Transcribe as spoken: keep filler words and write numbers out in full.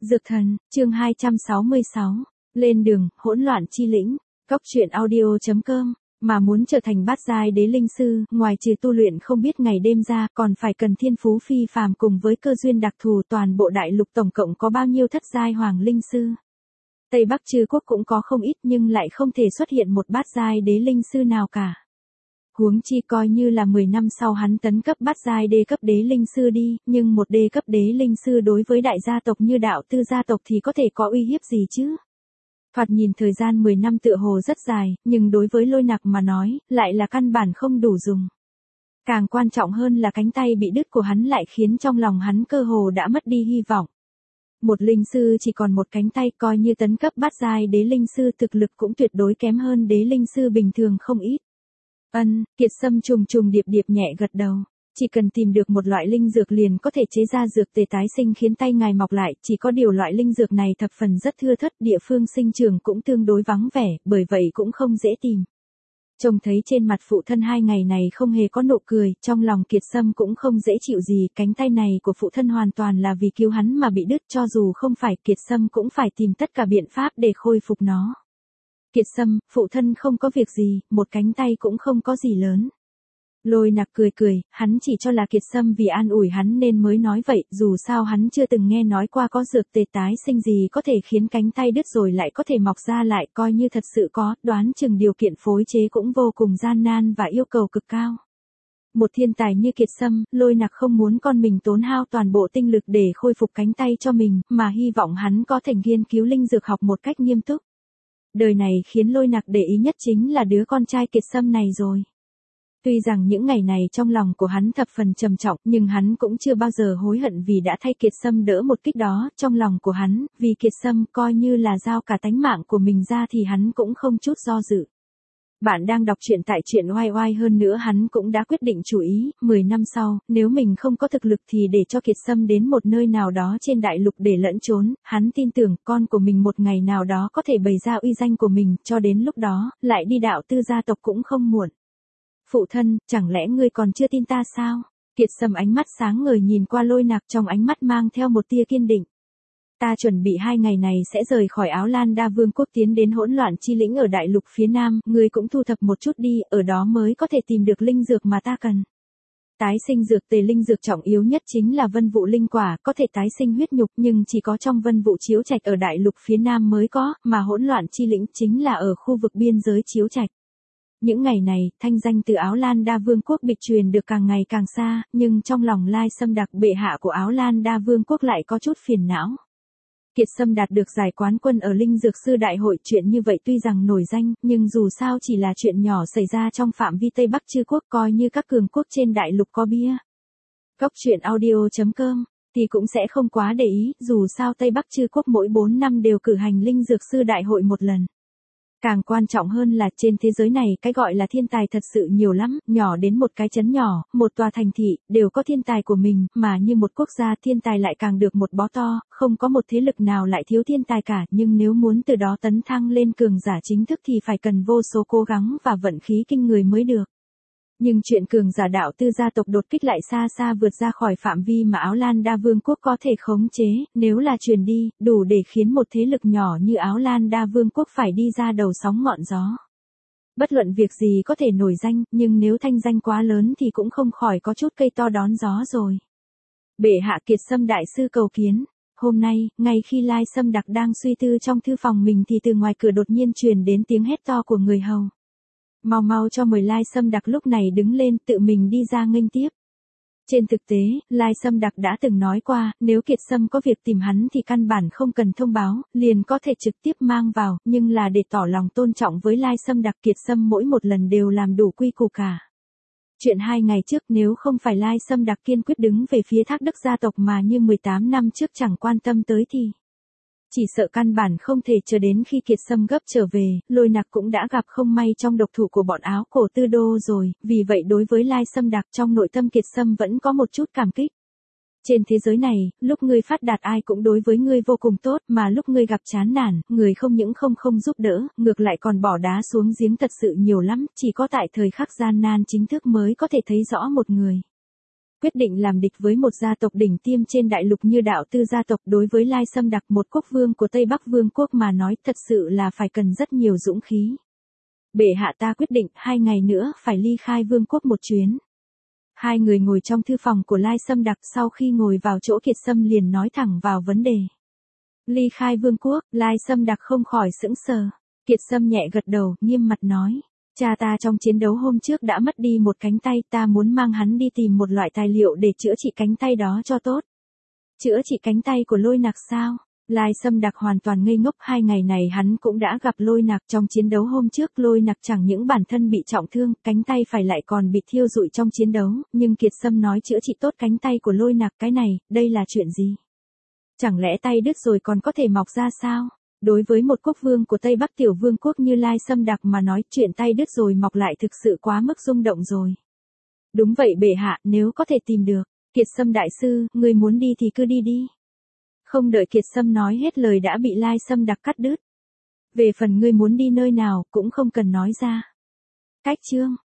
Dược thần, chương hai trăm sáu mươi sáu. Lên đường, hỗn loạn chi lĩnh. Góc truyện audio chấm com. Mà muốn trở thành bát giai đế linh sư, ngoài trừ tu luyện không biết ngày đêm ra, còn phải cần thiên phú phi phàm cùng với cơ duyên đặc thù. Toàn bộ đại lục tổng cộng có bao nhiêu thất giai hoàng linh sư? Tây Bắc Trư quốc cũng có không ít nhưng lại không thể xuất hiện một bát giai đế linh sư nào cả. Huống chi coi như là mười năm sau hắn tấn cấp bát giai đế cấp đế linh sư đi, nhưng một đế cấp đế linh sư đối với đại gia tộc như đạo tư gia tộc thì có thể có uy hiếp gì chứ? Thoạt nhìn thời gian mười năm tựa hồ rất dài, nhưng đối với Lôi Nặc mà nói, lại là căn bản không đủ dùng. Càng quan trọng hơn là cánh tay bị đứt của hắn lại khiến trong lòng hắn cơ hồ đã mất đi hy vọng. Một linh sư chỉ còn một cánh tay, coi như tấn cấp bát giai đế linh sư thực lực cũng tuyệt đối kém hơn đế linh sư bình thường không ít. Ân, Kiệt Sâm trùng trùng điệp điệp nhẹ gật đầu. Chỉ cần tìm được một loại linh dược liền có thể chế ra dược tề tái sinh khiến tay ngài mọc lại, chỉ có điều loại linh dược này thập phần rất thưa thớt, địa phương sinh trưởng cũng tương đối vắng vẻ, bởi vậy cũng không dễ tìm. Trông thấy trên mặt phụ thân hai ngày này không hề có nụ cười, trong lòng Kiệt Sâm cũng không dễ chịu gì, cánh tay này của phụ thân hoàn toàn là vì cứu hắn mà bị đứt, cho dù không phải Kiệt Sâm cũng phải tìm tất cả biện pháp để khôi phục nó. Kiệt Sâm, phụ thân không có việc gì, một cánh tay cũng không có gì lớn. Lôi Nặc cười cười, hắn chỉ cho là Kiệt Sâm vì an ủi hắn nên mới nói vậy, dù sao hắn chưa từng nghe nói qua có dược tề tái sinh gì có thể khiến cánh tay đứt rồi lại có thể mọc ra lại, coi như thật sự có, đoán chừng điều kiện phối chế cũng vô cùng gian nan và yêu cầu cực cao. Một thiên tài như Kiệt Sâm, Lôi Nặc không muốn con mình tốn hao toàn bộ tinh lực để khôi phục cánh tay cho mình, mà hy vọng hắn có thể nghiên cứu linh dược học một cách nghiêm túc. Đời này khiến Lôi Nặc để ý nhất chính là đứa con trai Kiệt Sâm này rồi. Tuy rằng những ngày này trong lòng của hắn thập phần trầm trọng, nhưng hắn cũng chưa bao giờ hối hận vì đã thay Kiệt Sâm đỡ một kích đó, trong lòng của hắn, vì Kiệt Sâm coi như là giao cả tánh mạng của mình ra thì hắn cũng không chút do dự. Bạn đang đọc truyện tại truyện oai oai, hơn nữa hắn cũng đã quyết định chủ ý, mười năm sau, nếu mình không có thực lực thì để cho Kiệt Sâm đến một nơi nào đó trên đại lục để lẫn trốn, hắn tin tưởng con của mình một ngày nào đó có thể bày ra uy danh của mình, cho đến lúc đó, lại đi đạo tư gia tộc cũng không muộn. Phụ thân, chẳng lẽ ngươi còn chưa tin ta sao? Kiệt Sâm ánh mắt sáng ngời nhìn qua Lôi Nặc, trong ánh mắt mang theo một tia kiên định. Ta chuẩn bị hai ngày này sẽ rời khỏi Áo Lan Đa Vương quốc tiến đến hỗn loạn chi lĩnh ở đại lục phía nam, ngươi cũng thu thập một chút đi, ở đó mới có thể tìm được linh dược mà ta cần. Tái sinh dược tề, linh dược trọng yếu nhất chính là vân vụ linh quả, có thể tái sinh huyết nhục nhưng chỉ có trong vân vụ chiếu trạch ở đại lục phía nam mới có, mà hỗn loạn chi lĩnh chính là ở khu vực biên giới chiếu trạch. Những ngày này, thanh danh từ Áo Lan Đa Vương quốc bị truyền được càng ngày càng xa, nhưng trong lòng Lai Sâm Đặc bệ hạ của Áo Lan Đa Vương quốc lại có chút phiền não. Kiệt Sâm đạt được giải quán quân ở Linh Dược Sư Đại hội, chuyện như vậy tuy rằng nổi danh, nhưng dù sao chỉ là chuyện nhỏ xảy ra trong phạm vi Tây Bắc Trư quốc, coi như các cường quốc trên đại lục có bia. Góc truyện audio chấm com thì cũng sẽ không quá để ý, dù sao Tây Bắc Trư quốc mỗi bốn năm đều cử hành Linh Dược Sư Đại hội một lần. Càng quan trọng hơn là trên thế giới này cái gọi là thiên tài thật sự nhiều lắm, nhỏ đến một cái trấn nhỏ, một tòa thành thị, đều có thiên tài của mình, mà như một quốc gia thiên tài lại càng được một bó to, không có một thế lực nào lại thiếu thiên tài cả, nhưng nếu muốn từ đó tấn thăng lên cường giả chính thức thì phải cần vô số cố gắng và vận khí kinh người mới được. Nhưng chuyện cường giả đạo tư gia tộc đột kích lại xa xa vượt ra khỏi phạm vi mà Áo Lan Đa Vương quốc có thể khống chế, nếu là truyền đi, đủ để khiến một thế lực nhỏ như Áo Lan Đa Vương quốc phải đi ra đầu sóng ngọn gió. Bất luận việc gì có thể nổi danh, nhưng nếu thanh danh quá lớn thì cũng không khỏi có chút cây to đón gió rồi. Bệ hạ, Kiệt Sâm đại sư cầu kiến. Hôm nay, ngay khi Lai Sâm Đặc đang suy tư trong thư phòng mình thì từ ngoài cửa đột nhiên truyền đến tiếng hét to của người hầu. Mau mau cho mời Lai Sâm Đặc lúc này đứng lên, tự mình đi ra nghênh tiếp. Trên thực tế, Lai Sâm Đặc đã từng nói qua, nếu Kiệt Sâm có việc tìm hắn thì căn bản không cần thông báo, liền có thể trực tiếp mang vào, nhưng là để tỏ lòng tôn trọng với Lai Sâm Đặc, Kiệt Sâm mỗi một lần đều làm đủ quy củ cả. Chuyện hai ngày trước nếu không phải Lai Sâm Đặc kiên quyết đứng về phía Thác Đức gia tộc mà như mười tám năm trước chẳng quan tâm tới thì chỉ sợ căn bản không thể chờ đến khi Kiệt Sâm gấp trở về, Lôi Nặc cũng đã gặp không may trong độc thủ của bọn Áo Cổ Tư Đô rồi, vì vậy đối với Lai Sâm Đặc trong nội tâm Kiệt Sâm vẫn có một chút cảm kích. Trên thế giới này, lúc ngươi phát đạt ai cũng đối với ngươi vô cùng tốt, mà lúc ngươi gặp chán nản, người không những không không giúp đỡ, ngược lại còn bỏ đá xuống giếng thật sự nhiều lắm, chỉ có tại thời khắc gian nan chính thức mới có thể thấy rõ một người. quyết định làm địch với một gia tộc đỉnh tiêm trên đại lục như Đạo Tư gia tộc. Đối với Lai Sâm Đặc, một quốc vương của Tây Bắc Vương quốc mà nói, thật sự là phải cần rất nhiều dũng khí. Bệ hạ, ta quyết định hai ngày nữa phải ly khai vương quốc một chuyến. Hai người ngồi trong thư phòng của Lai Sâm Đặc, sau khi ngồi vào chỗ Kiệt Sâm liền nói thẳng vào vấn đề. Ly khai vương quốc, Lai Sâm Đặc không khỏi sững sờ. Kiệt Sâm nhẹ gật đầu, nghiêm mặt nói. Cha ta trong chiến đấu hôm trước đã mất đi một cánh tay, ta muốn mang hắn đi tìm một loại tài liệu để chữa trị cánh tay đó cho tốt. Chữa trị cánh tay của Lôi Nặc sao? Lai Sâm Đặc hoàn toàn ngây ngốc. Hai ngày này hắn cũng đã gặp Lôi Nặc. Trong chiến đấu hôm trước, Lôi Nặc chẳng những bản thân bị trọng thương, cánh tay phải lại còn bị thiêu rụi trong chiến đấu, nhưng Kiệt Sâm nói chữa trị tốt cánh tay của Lôi Nặc, cái này, đây là chuyện gì? Chẳng lẽ tay đứt rồi còn có thể mọc ra sao? Đối với một quốc vương của Tây Bắc tiểu vương quốc như Lai Sâm Đặc mà nói, chuyện tay đứt rồi mọc lại thực sự quá mức rung động rồi. Đúng vậy bệ hạ, nếu có thể tìm được. Kiệt Sâm đại sư, người muốn đi thì cứ đi đi. Không đợi Kiệt Sâm nói hết lời đã bị Lai Sâm Đặc cắt đứt. Về phần ngươi muốn đi nơi nào cũng không cần nói ra. Cách chương